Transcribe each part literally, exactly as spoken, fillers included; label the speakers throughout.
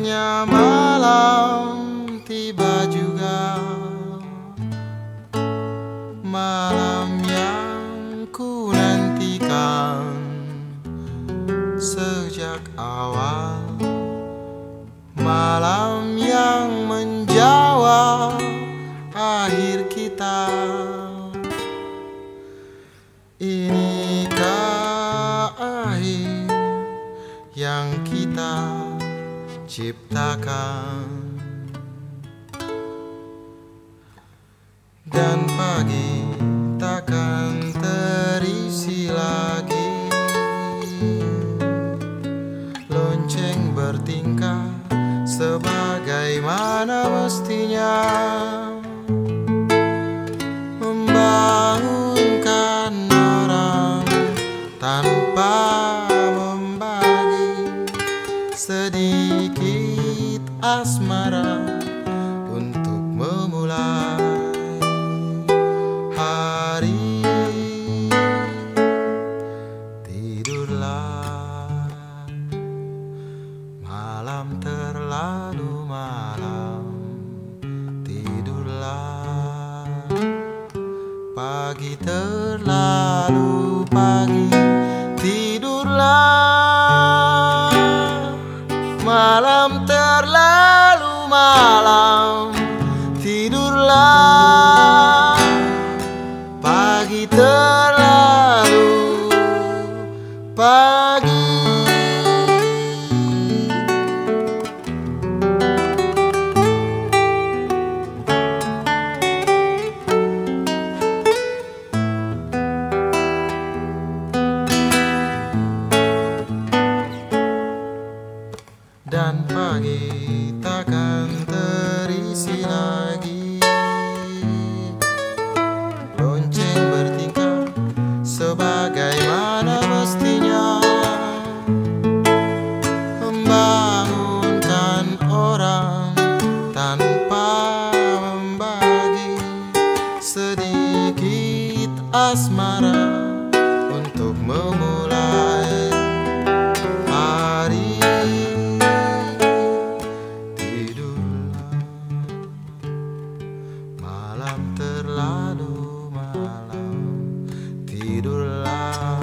Speaker 1: Akhirnya malam tiba juga, malam yang ku nantikan sejak awal, malam yang menjawab akhir kita. Inikah akhir yang kita ciptakan, dan pagi takkan terisi lagi. Lonceng bertingkah sebagaimana mestinya, membangunkan orang tanpa membagi sedikit asmara untuk memulai hari. Tidurlah, malam terlalu malam. Tidurlah, pagi terlalu pagi. Tidurlah, malam terlalu malam. Tidurlah, pagi terlalu pagi. Dan pagi takkan terisi lagi. Lonceng bertingkah sebagaimana mestinya, membangunkan orang tanpa membagi sedikit asmara untuk memulai hari. Malam terlalu malam. Tidurlah,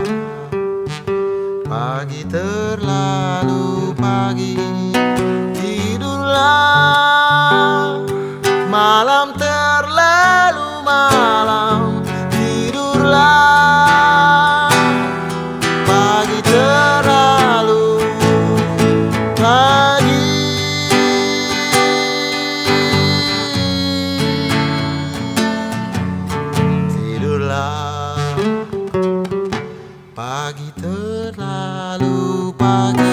Speaker 1: pagi terlalu pagi. Tidurlah, malam terlalu malam. Tidurlah, pagi terlalu pagi. Pagi terlalu pagi.